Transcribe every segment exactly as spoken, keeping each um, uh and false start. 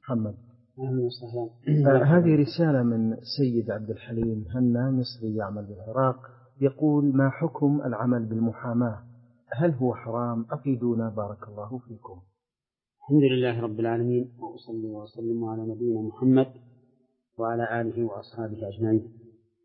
محمد. آه هذه رسالة من سيد عبد الحليم هنا، مصري يعمل بالعراق، يقول: ما حكم العمل بالمحاماة؟ هل هو حرام؟ أفيدونا بارك الله فيكم. الحمد لله رب العالمين، وأصلي وأسلم على نبينا محمد وعلى آله وأصحابه أجمعين.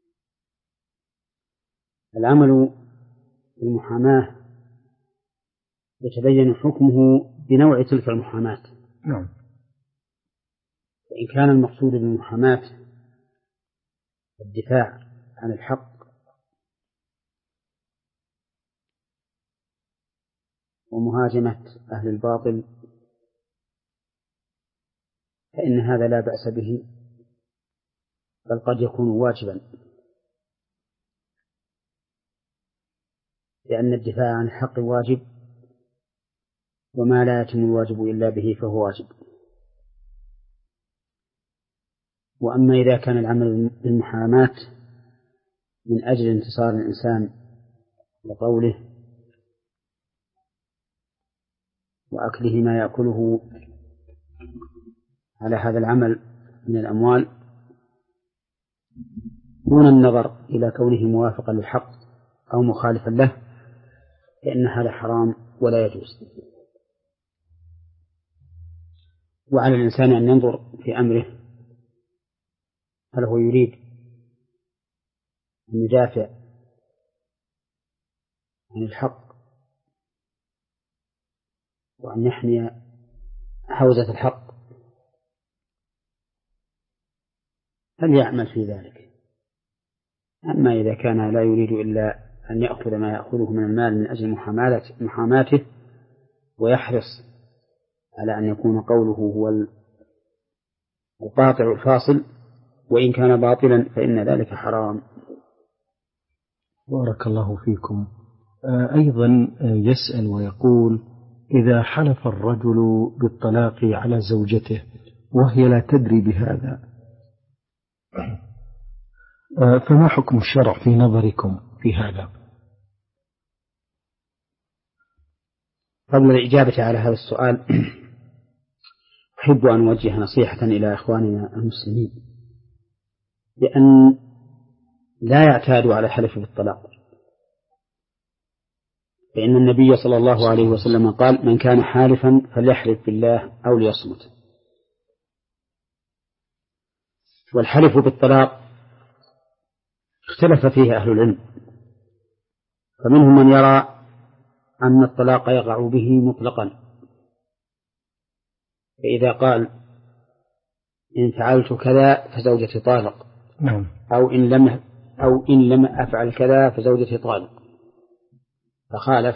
العمل بالمحاماة يتبين حكمه بنوع تلك المحاماة. نعم. وإن كان المقصود بالمحاماة الدفاع عن الحق ومهاجمة أهل الباطل فإن هذا لا بأس به، بل قد يكون واجبا، لأن الدفاع عن الحق واجب، وما لا يتم الواجب إلا به فهو واجب. وأما إذا كان العمل بالمحاماة من أجل انتصار الإنسان لقوله وأكله ما يأكله على هذا العمل من الأموال دون النظر إلى كونه موافقا للحق أو مخالفا له، فإن هذا حرام ولا يجوز. وعلى الإنسان أن ينظر في أمره، هل هو يريد أن يدافع عن الحق وأن يحمي حوزة الحق، فليعمل في ذلك. أما إذا كان لا يريد إلا أن يأخذ ما يأخذه من المال من أجل محاماته ويحرص على أن يكون قوله هو القاطع الفاصل، وإن كان باطلا فإن ذلك حرام. بارك الله فيكم. أيضا يسأل ويقول: إذا حلف الرجل بالطلاق على زوجته وهي لا تدري بهذا، فما حكم الشرع في نظركم في هذا؟ قبل الإجابة على هذا السؤال أحب أن أوجه نصيحة إلى إخواننا المسلمين بأن لا يعتادوا على الحلف بالطلاق، فإن النبي صلى الله عليه وسلم قال: من كان حالفا فليحلف بالله أو ليصمت. والحلف بالطلاق اختلف فيه أهل العلم، فمنهم من يرى أن الطلاق يقع به مطلقا، فإذا قال: إن فعلت كذا فزوجتي طالق، أو إن لم أو إن لم أفعل كذا فزوجتي طالق، فخالف.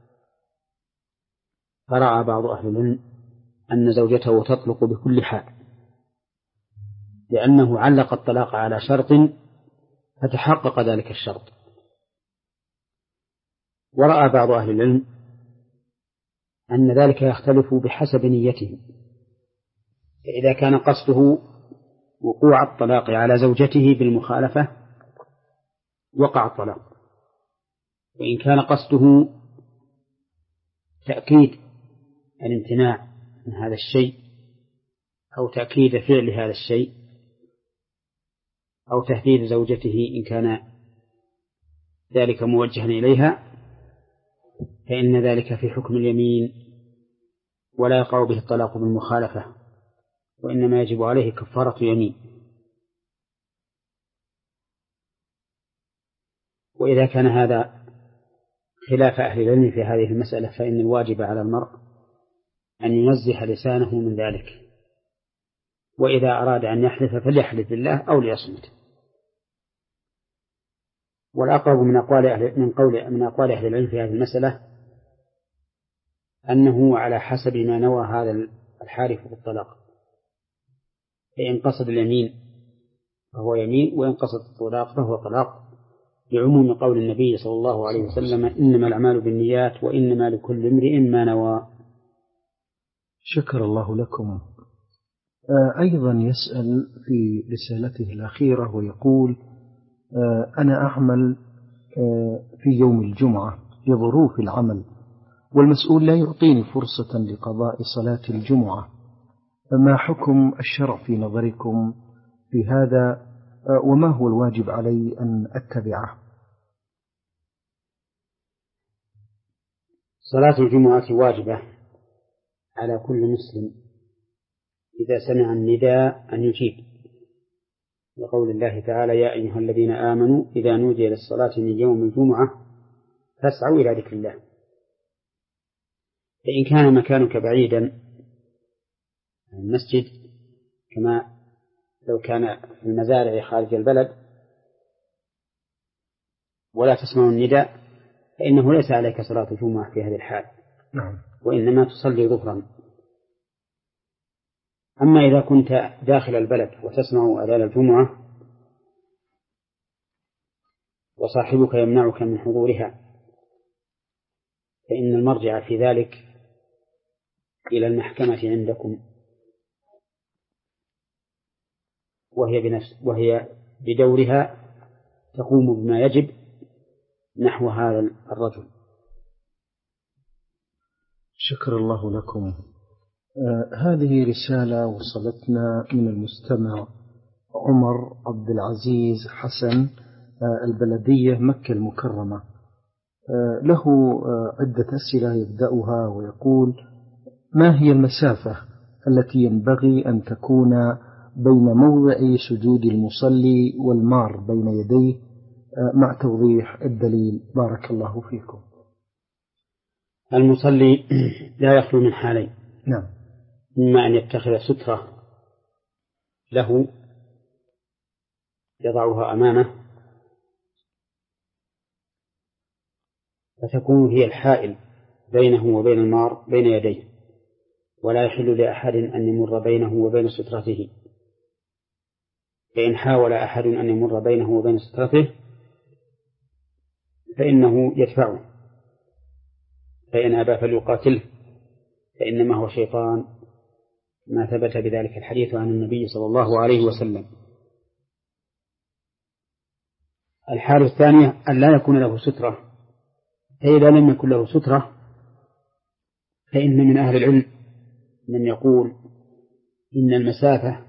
فرأى بعض أهل العلم أن زوجته تطلق بكل حال، لأنه علق الطلاق على شرط فتحقق ذلك الشرط. ورأى بعض أهل العلم أن ذلك يختلف بحسب نيته، فإذا كان قصده وقوع الطلاق على زوجته بالمخالفة وقع الطلاق، وإن كان قصده تأكيد الامتناع من هذا الشيء أو تأكيد فعل هذا الشيء أو تهديد زوجته إن كان ذلك موجها إليها، فإن ذلك في حكم اليمين ولا يقع به الطلاق بالمخالفة، وإنما يجب عليه كفارة يمين. وإذا كان هذا خلاف أهل العلم في هذه المسألة، فإن الواجب على المرء أن ينزه لسانه من ذلك، وإذا أراد أن يحلف فليحلف بالله أو ليصمت. والأقرب من أقوال أهل من قول من أقوال أهل العلم في هذه المسألة أنه على حسب ما نوى هذا الحالف بالطلاق، فإن قصد اليمين فهو يمين، وإن قصد الطلاق فهو طلاق، لعموم قول النبي صلى الله عليه وسلم: إنما الأعمال بالنيات وإنما لكل امرئ ما نوى. شكر الله لكم. أيضا يسأل في رسالته الأخيرة ويقول: أنا أعمل في يوم الجمعة لظروف العمل، والمسؤول لا يعطيني فرصة لقضاء صلاة الجمعة، ما حكم الشرع في نظركم في هذا، وما هو الواجب علي أن أتبعه؟ صلاة الجمعة واجبة على كل مسلم إذا سمع النداء أن يجيب، لقول الله تعالى: يا أيها الذين آمنوا إذا نودي للصلاة من يوم الجمعة فاسعوا إلى ذكر الله. فإن كان مكانك بعيدا عن المسجد، كما لو كان في المزارع خارج البلد ولا تسمع النداء، فإنه ليس عليك صلاة الجمعة في هذه الحال، نعم. وإنما تصلي ظهرا. أما إذا كنت داخل البلد وتسمع أذان الجمعة وصاحبك يمنعك من حضورها، فإن المرجع في ذلك إلى المحكمة عندكم، وهي بنفس وهي بدورها تقوم بما يجب نحو هذا الرجل. شكر الله لكم. آه هذه رسالة وصلتنا من المستمع عمر عبد العزيز حسن، آه البلدية مكة المكرمة. آه له آه عدة أسئلة يبدأها ويقول: ما هي المسافة التي ينبغي أن تكون بين موضع سجود المصلي والمار بين يديه، آه مع توضيح الدليل؟ بارك الله فيكم. المصلي لا يخلو من حالين: نعم. إما أن يتخذ سترة له يضعها أمامه فتكون هي الحائل بينه وبين المار بين يديه، ولا يحل لأحد أن يمر بينه وبين سترته. فإن حاول أحد أن يمر بينه وبين سترته فإنه يدفعه، فإن أبى فليقاتله، فإنما هو شيطان، ما ثبت بذلك الحديث عن النبي صلى الله عليه وسلم. الحال الثانية أن لا يكون له سترة، فإذا لم يكن له سترة فإن من أهل العلم من يقول إن المسافة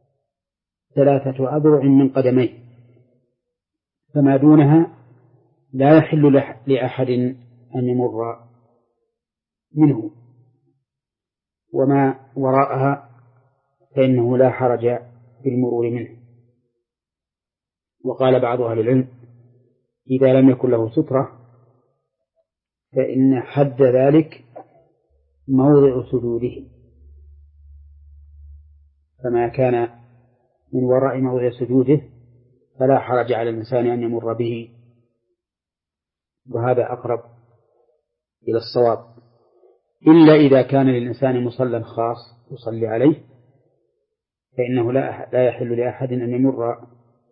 ثلاثة أذرع من قدميه، فما دونها لا يحل لأحد أن يمر منه، وما وراءها فإنه لا حرج بالمرور منه. وقال بعض أهل العلم: إذا لم يكن له سترة فإن حد ذلك موضع سجوده، فما كان من وراء موضع سجوده فلا حرج على الإنسان أن يمر به، وهذا أقرب إلى الصواب، إلا إذا كان للإنسان مصلى خاص يصلي عليه، فإنه لا لا يحل لأحد أن يمر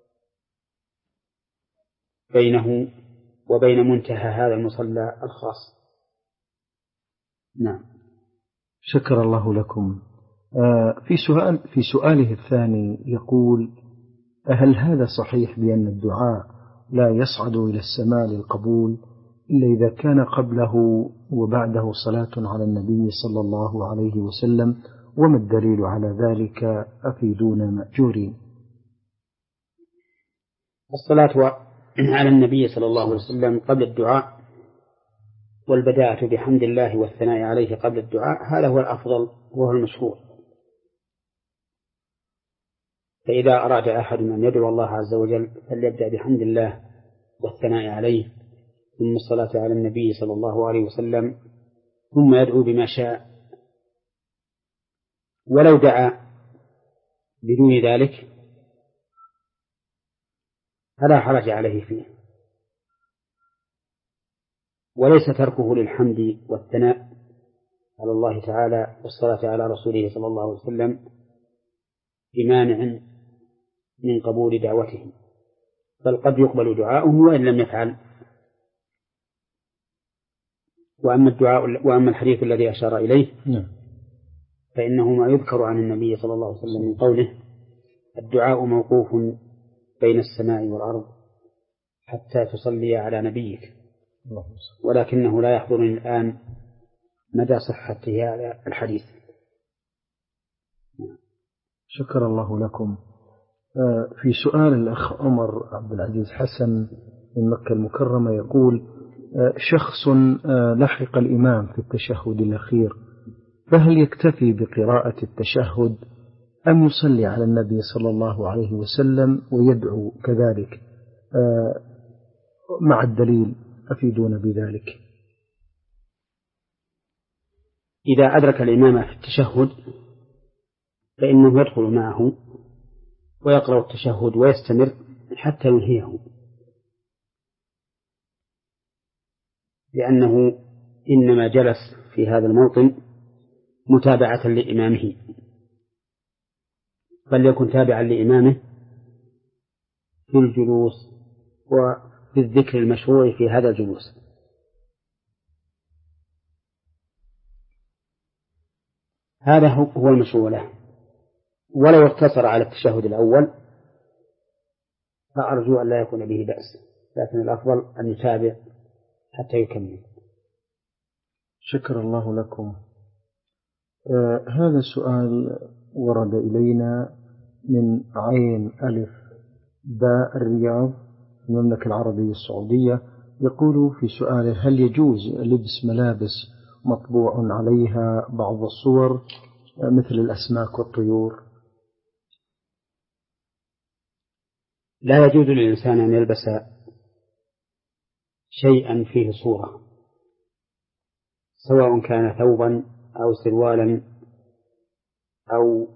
بينه وبين منتهى هذا المصلى الخاص. نعم. شكر الله لكم. في سؤال في سؤاله الثاني يقول: هل هذا صحيح بأن الدعاء لا يصعد إلى السماء للقبول إلا إذا كان قبله وبعده صلاة على النبي صلى الله عليه وسلم؟ وما الدليل على ذلك؟ أفيدونا مأجورين. الصلاة على النبي صلى الله عليه وسلم قبل الدعاء والبداءة بحمد الله والثناء عليه قبل الدعاء، هذا هو الأفضل وهو المشهور. فإذا أراد أحد أن يدعو الله عز وجل فليبدأ بحمد الله والثناء عليه، ثم الصلاة على النبي صلى الله عليه وسلم، ثم يدعو بما شاء. ولو دعا بدون ذلك فلا حرج عليه فيه، وليس تركه للحمد والثناء على الله تعالى والصلاة على رسوله صلى الله عليه وسلم بمانع من قبول دعوته، بل قد يقبل دعاؤه وإن لم يفعل. وأما الدعاء وأما الحديث الذي أشار إليه فإنه ما يذكر عن النبي صلى الله عليه وسلم من قوله: الدعاء موقوف بين السماء والأرض حتى تصلي على نبيك، ولكنه لا يحضرني الآن مدى صحة هذا الحديث. شكر الله لكم. في سؤال الأخ عمر عبد العزيز حسن من مكة المكرمة يقول: شخص لحق الإمام في التشهد الأخير، فهل يكتفي بقراءة التشهد أم يصلي على النبي صلى الله عليه وسلم ويدعو كذلك مع الدليل؟ أفيدون بذلك. إذا أدرك الإمام في التشهد فإنه يدخل معه ويقرأ التشهد ويستمر حتى ينهيه، لأنه إنما جلس في هذا الموطن متابعة لإمامه، فليكن تابعا لإمامه في الجلوس وفي الذكر المشروع في هذا الجلوس. هذا هو المشروع له. ولو اقتصر على التشهد الأول فأرجو أن لا يكون به بأس، لكن الأفضل أن يتابع حتى يكمل. شكر الله لكم. آه هذا السؤال ورد إلينا من عين ألف باء الرياض في المملكة العربية السعودية. يقول في سؤاله: هل يجوز لبس ملابس مطبوع عليها بعض الصور مثل الأسماك والطيور؟ لا يجوز للإنسان أن يلبس شيئا فيه صورة، سواء كان ثوبا أو سروالا أو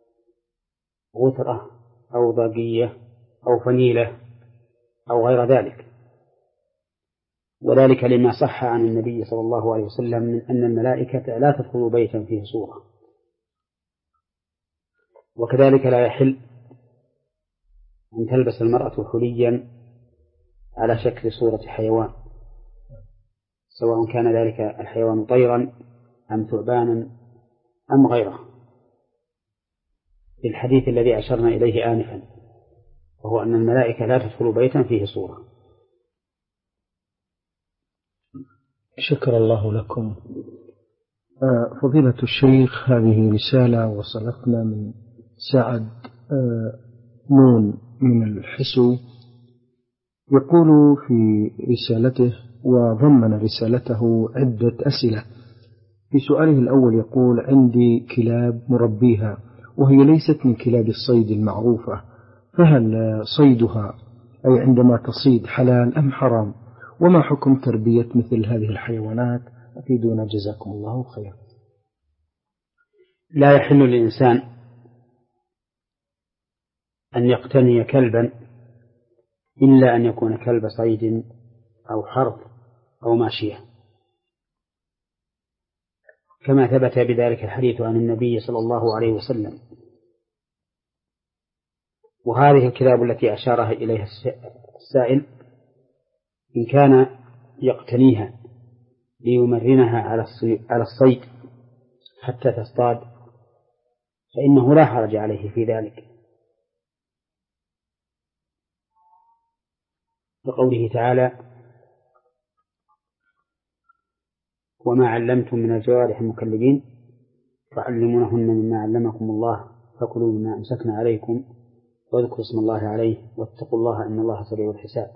غترة أو ضاقية أو فنيلة أو غير ذلك، وذلك لما صح عن النبي صلى الله عليه وسلم من أن الملائكة لا تدخل بيتا فيه صورة. وكذلك لا يحل أن تلبس المرأة حليا على شكل صورة حيوان، سواء كان ذلك الحيوان طيرا أم ثعبانا أم غيره، في الحديث الذي أشرنا إليه آنفا، وهو أن الملائكة لا تدخل بيتا فيه صورة. شكر الله لكم. آه فضيلة الشيخ، هذه رسالة وصلتنا من سعد آه نون من الحسو، يقول في رسالته وضمن رسالته عدة أسئلة. في سؤاله الأول يقول: عندي كلاب مربيها وهي ليست من كلاب الصيد المعروفة، فهل صيدها أي عندما تصيد حلال أم حرام؟ وما حكم تربية مثل هذه الحيوانات؟ أفيدونا جزاكم الله خيرا. لا يحل للإنسان أن يقتني كلبا إلا أن يكون كلب صيد أو حرث أو ماشية، كما ثبت بذلك الحديث عن النبي صلى الله عليه وسلم. وهذه الكلاب التي أشارها إليها السائل إن كان يقتنيها ليمرنها على الصيد حتى تصطاد فإنه لا حرج عليه في ذلك، لقوله تعالى: وما علمتم من الجوارح المكلبين تعلمونهن مما علمكم الله فكلوا مما أمسكنا عليكم واذكروا اسم الله عليه واتقوا الله إن الله سريع الحساب.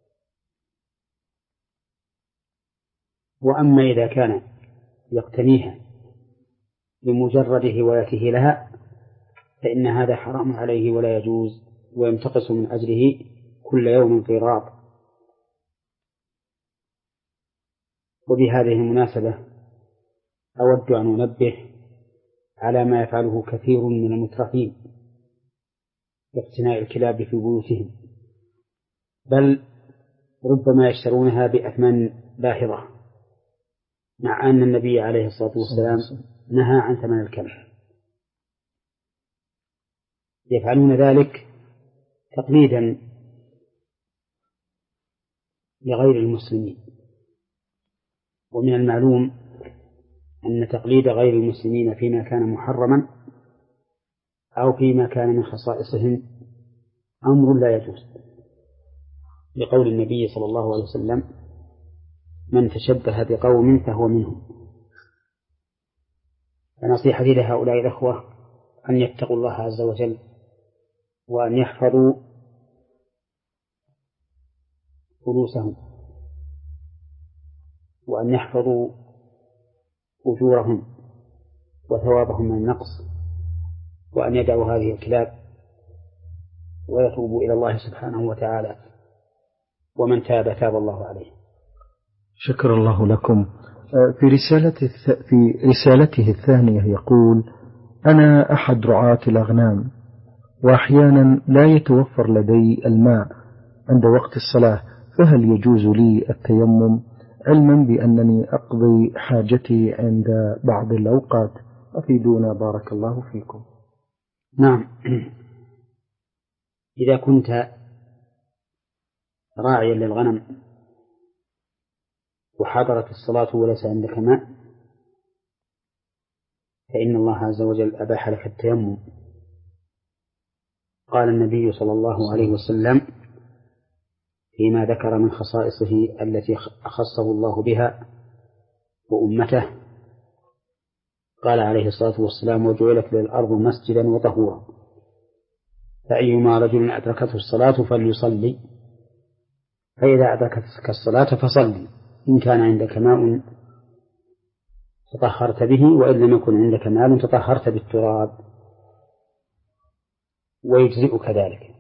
وأما إذا كان يقتنيها بمجرد هوايته لها فإن هذا حرام عليه ولا يجوز، وينتقص من أجله كل يوم قيراط. وبهذه المناسبة أود أن أنبه على ما يفعله كثير من المترفين باقتناء الكلاب في بيوتهم، بل ربما يشترونها بأثمان باهظة، مع أن النبي عليه الصلاة والسلام نهى عن ثمن الكلب. يفعلون ذلك تقليدا لغير المسلمين، ومن المعلوم أن تقليد غير المسلمين فيما كان محرما أو فيما كان من خصائصهم أمر لا يجوز، لقول النبي صلى الله عليه وسلم: من تشبه بقوم فهو منهم. فنصيحتي لهؤلاء الأخوة أن يتقوا الله عز وجل وأن يحفظوا فلوسهم وأن يحفظوا أجورهم وثوابهم من النقص، وأن يدعوا هذه الكلاب ويتوبوا إلى الله سبحانه وتعالى، ومن تاب تاب الله عليه. شكر الله لكم. في رسالته في رسالته الثانية يقول: أنا أحد رعاة الأغنام، وأحيانا لا يتوفر لدي الماء عند وقت الصلاة، فهل يجوز لي التيمم علما بأنني أقضي حاجتي عند بعض الأوقات؟ أفيدونا بارك الله فيكم. نعم، إذا كنت راعيا للغنم وحضرت الصلاة وليس عندك ماء فإن الله عز وجل أباح لك التيمم. قال النبي صلى الله عليه وسلم فيما ذكر من خصائصه التي أخصه الله بها وأمته، قال عليه الصلاة والسلام: وجعلت للأرض مسجدا وطهورا، فأيما رجل أدركته الصلاة فليصلي، فإذا أدركتك الصلاة فصلي، إن كان عندك ماء تطهرت به، وإن لم يكن عندك ماء تطهرت بالتراب، ويجزئك ذلك.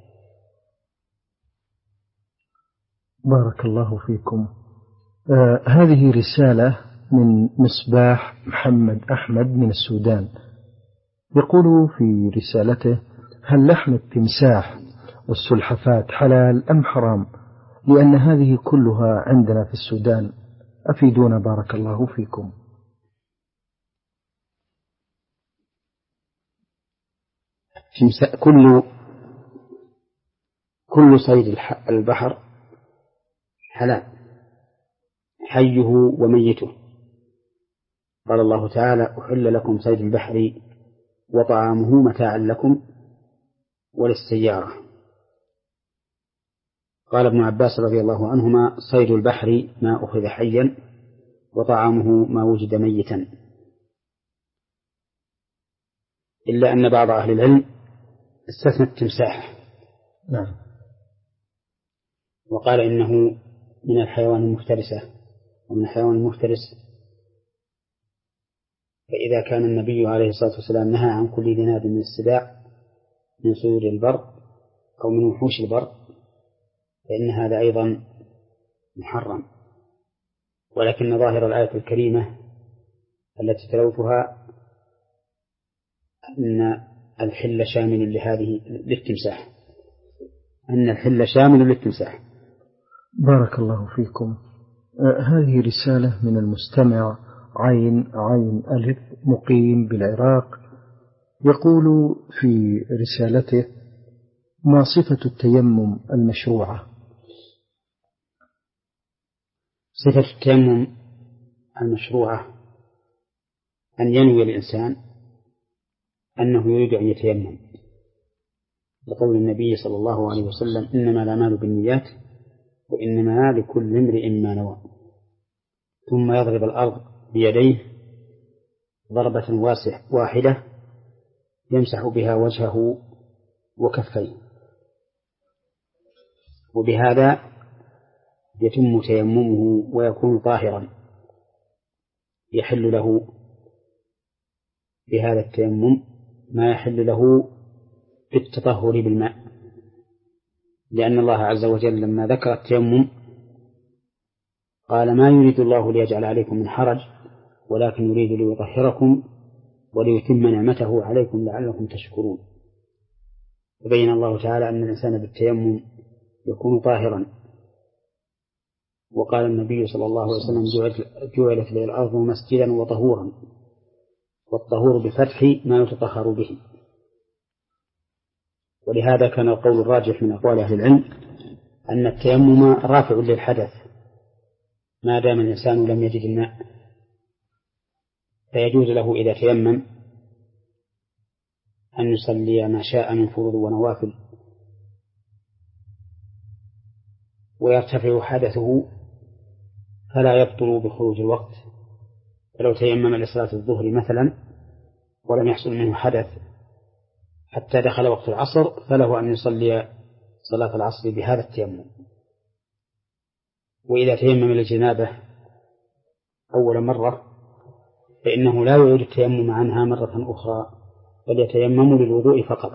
بارك الله فيكم. آه هذه رسالة من مصباح محمد أحمد من السودان، يقول في رسالته: هل لحم التمساح والسلحفاة حلال أم حرام؟ لأن هذه كلها عندنا في السودان، أفيدونا بارك الله فيكم. كل كل صيد البحر حلال، حيه وميته. قال الله تعالى: أحل لكم صيد البحر وطعامه متاعا لكم وللسيارة. قال ابن عباس رضي الله عنهما: صيد البحر ما أخذ حيا وطعامه ما وجد ميتا، إلا أن بعض أهل العلم استثنى التمساح. نعم. وقال إنه من الحيوان المفترسة، ومن الحيوان المفترس فإذا كان النبي عليه الصلاة والسلام نهى عن كل ذي ناب من السباع من صيود البر أو من وحوش البر، فإن هذا أيضا محرم. ولكن ظاهر الآية الكريمة التي تلوتها أن الحل شامل لهذه للتمساح، أن الحل شامل للتمساح. بارك الله فيكم. آه هذه رسالة من المستمع عين عين ألف مقيم بالعراق، يقول في رسالته: ما صفة التيمم المشروعة؟ صفة التيمم المشروعة أن ينوي الإنسان أنه يريد أن يتيمم، لقول النبي صلى الله عليه وسلم: إنما الأعمال بالنيات وإنما لكل امرئ ما نوى. ثم يضرب الأرض بيديه ضربة واسعة واحدة يمسح بها وجهه وكفيه، وبهذا يتم تيممه ويكون طاهرا. يحل له بهذا التيمم ما يحل له بالتطهر بالماء، لأن الله عز وجل لما ذكر التيمم قال: ما يريد الله ليجعل عليكم من حرج ولكن يريد ليطهركم وليتم نعمته عليكم لعلكم تشكرون. وبين الله تعالى أن الإنسان بالتيمم يكون طاهرا. وقال النبي صلى الله عليه وسلم: جعلت لي الأرض مسجدا وطهورا، والطهور بفتح ما يتطهر به. ولهذا كان القول الراجح من أقوال أهل العلم أن التيمم رافع للحدث ما دام الإنسان لم يجد الماء، فيجوز له إذا تيمم أن يصلي ما شاء من فروض ونوافل، ويرتفع حدثه فلا يبطل بخروج الوقت. فلو تيمم لصلاة الظهر مثلا ولم يحصل منه حدث حتى دخل وقت العصر فله أن يصلي صلاة العصر بهذا التيمم. وإذا تيمم للجنابة أول مرة فإنه لا يعيد التيمم عنها مرة أخرى، بل يتيمم للوضوء فقط.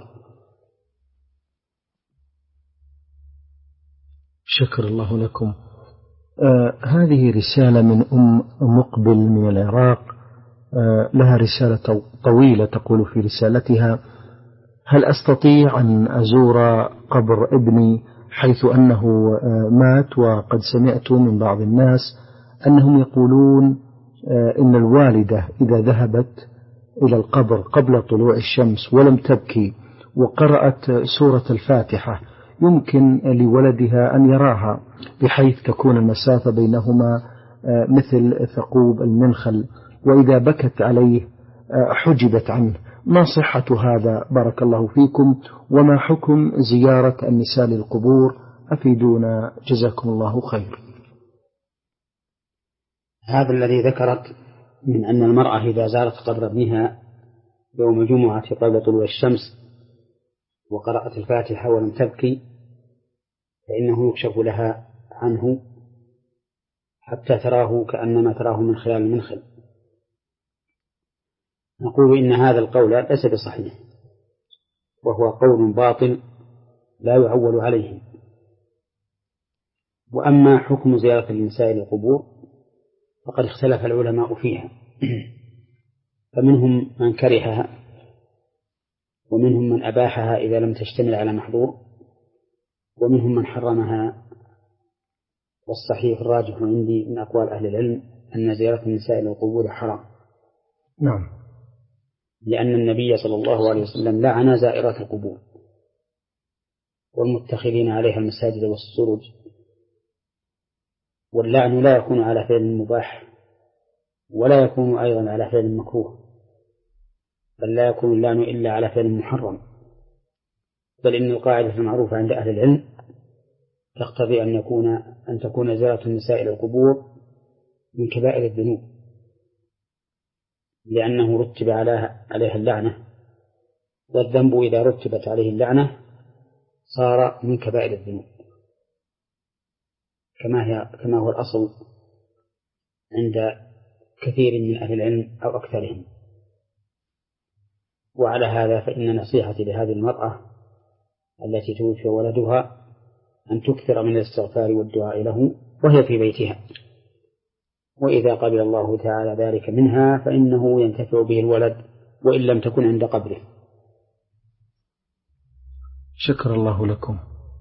شكر الله لكم. آه هذه رسالة من أم مقبل من العراق. آه لها رسالة طويلة تقول في رسالتها: هل أستطيع أن أزور قبر ابني حيث أنه آه مات؟ وقد سمعت من بعض الناس أنهم يقولون آه إن الوالدة إذا ذهبت إلى القبر قبل طلوع الشمس ولم تبكي وقرأت سورة الفاتحة يمكن لولدها أن يراها، بحيث تكون المسافة بينهما مثل ثقوب المنخل، وإذا بكت عليه حجبت عنه. ما صحة هذا بارك الله فيكم؟ وما حكم زيارة النساء للقبور؟ أفيدونا جزاكم الله خير. هذا الذي ذكرت من أن المرأة إذا زارت قبر ابنها يوم الجمعة قبل طلوع الشمس وقرأت الفاتحة ولم تبكي فإنه يكشف لها عنه حتى تراه كأنما تراه من خلال المنخل. نقول إن هذا القول ليس بصحيح، وهو قول باطل لا يعول عليه. وأما حكم زيارة النساء للقبور فقد اختلف العلماء فيها، فمنهم من كرهها ومنهم من أباحها إذا لم تشتمل على محظور ومنهم من حرمها. والصحيح الراجح عندي من أقوال أهل العلم أن زيارة النساء للقبور حرام. نعم. لأن النبي صلى الله عليه وسلم لعن زائرات القبور والمتخذين عليها المساجد والسرج. واللعن لا يكون على فعل مباح ولا يكون أيضا على فعل مكروه، بل لا يكون اللعن إلا على فعل محرم. بل إن القاعدة المعروفة عند أهل العلم تقتضي أن يكون أن تكون زيارة النساء إلى القبور من كبائر الذنوب، لأنه رتب عليها اللعنة، والذنب إذا رتبت عليه اللعنة صار من كبائر الذنوب كما هي كما هو الأصل عند كثير من أهل العلم أو أكثرهم. وعلى هذا فإن نصيحتي لهذه المرأة التي توفي ولدها أن تكثر من الاستغفار والدعاء له وهي في بيتها، وإذا قبل الله تعالى ذلك منها فإنه ينتفع به الولد وإن لم تكن عند قبره. شكر الله لكم.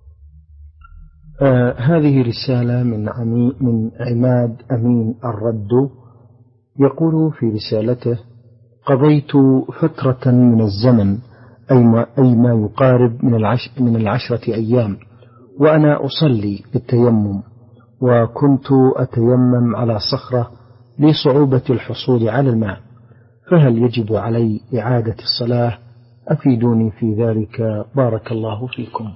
آه هذه رسالة من عمي من عماد أمين الرد، يقول في رسالته: قضيت فترة من الزمن أي ما, أي ما يقارب من, العش من العشرة أيام وأنا أصلي بالتيمم، وكنت أتيمم على صخرة لصعوبة الحصول على الماء، فهل يجب علي إعادة الصلاة؟ أفيدوني في ذلك بارك الله فيكم.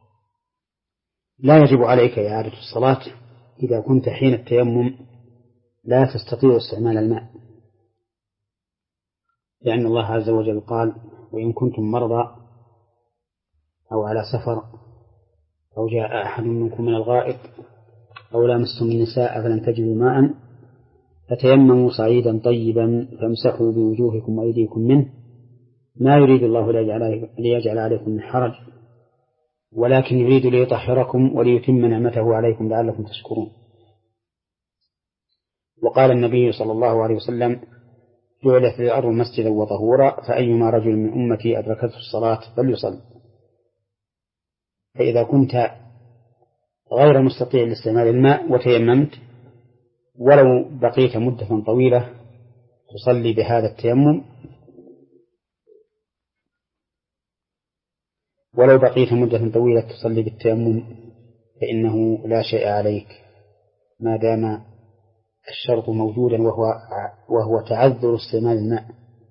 لا يجب عليك إعادة الصلاة إذا كنت حين التيمم لا تستطيع استعمال الماء، لأن الله عز وجل قال: وإن كنتم مرضى أو على سفر أو جاء أحد منكم من الغائط أو لامستم النساء فلم تجدوا ماء فتيمموا صعيدا طيبا فامسحوا بوجوهكم وأيديكم منه ما يريد الله ليجعل عليكم من حرج ولكن يريد ليطهركم وليتم نعمته عليكم لعلكم تشكرون. وقال النبي صلى الله عليه وسلم: جعلت الأرض مسجدا وطهورا فأيما رجل من أمتي أدركته الصلاة فليصل. فإذا كنت غير مستطيع لاستعمال الماء وتيممت ولو بقيت مدة طويلة تصلي بهذا التيمم ولو بقيت مدة طويلة تصلي بالتيمم فإنه لا شيء عليك ما دام الشرط موجودا وهو وهو تعذر استعمال الماء.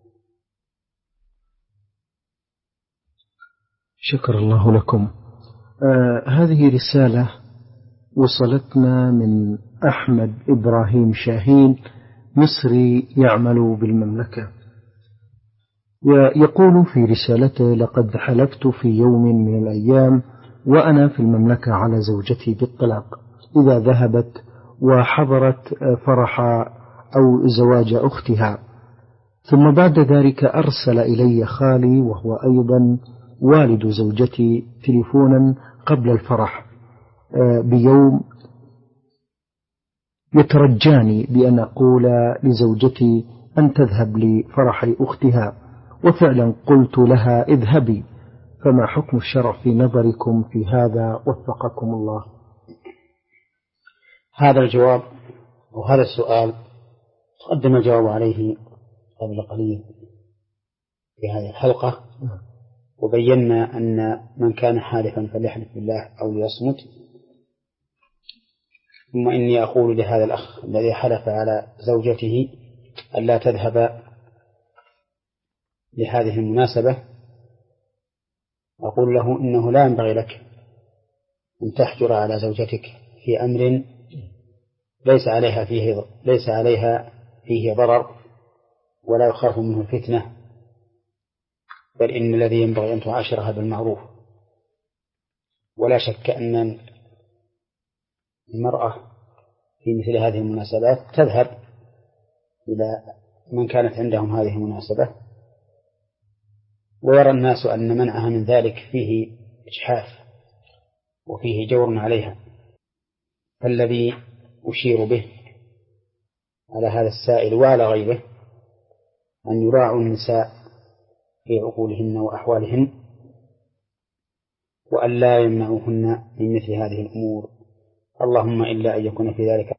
شكر الله لكم. آه هذه رسالة وصلتنا من أحمد إبراهيم شاهين، مصري يعمل بالمملكة، يقول في رسالته: لقد حلفت في يوم من الأيام وأنا في المملكة على زوجتي بالطلاق إذا ذهبت وحضرت فرح أو زواج أختها، ثم بعد ذلك أرسل إلي خالي وهو أيضا والد زوجتي تليفونا قبل الفرح بيوم يترجاني بأن أقول لزوجتي أن تذهب لفرح أختها، وفعلا قلت لها اذهبي، فما حكم الشرع في نظركم في هذا وفقكم الله؟ هذا الجواب وهذا السؤال تقدم الجواب عليه قبل قليل في هذه الحلقة، وبينا أن من كان حالفا فليحلف بالله أو ليصمت. ثم إني أقول لهذا الأخ الذي حلف على زوجته ألا تذهب لهذه المناسبة، أقول له إنه لا ينبغي لك أن تحجر على زوجتك في أمر ليس عليها فيه ليس عليها فيه ضرر ولا يخاف منه الفتنة، بل إن الذي ينبغي أن تعاشرها بالمعروف. ولا شك أن المرأة في مثل هذه المناسبات تذهب إلى من كانت عندهم هذه المناسبة، ويرى الناس أن منعها من ذلك فيه إجحاف وفيه جور عليها. فالذي أشير به على هذا السائل وعلى غيره أن يراعوا النساء في عقولهن وأحوالهن، وأن لا يمنعوهن من مثل هذه الأمور، اللهم إلا أن يكون في ذلك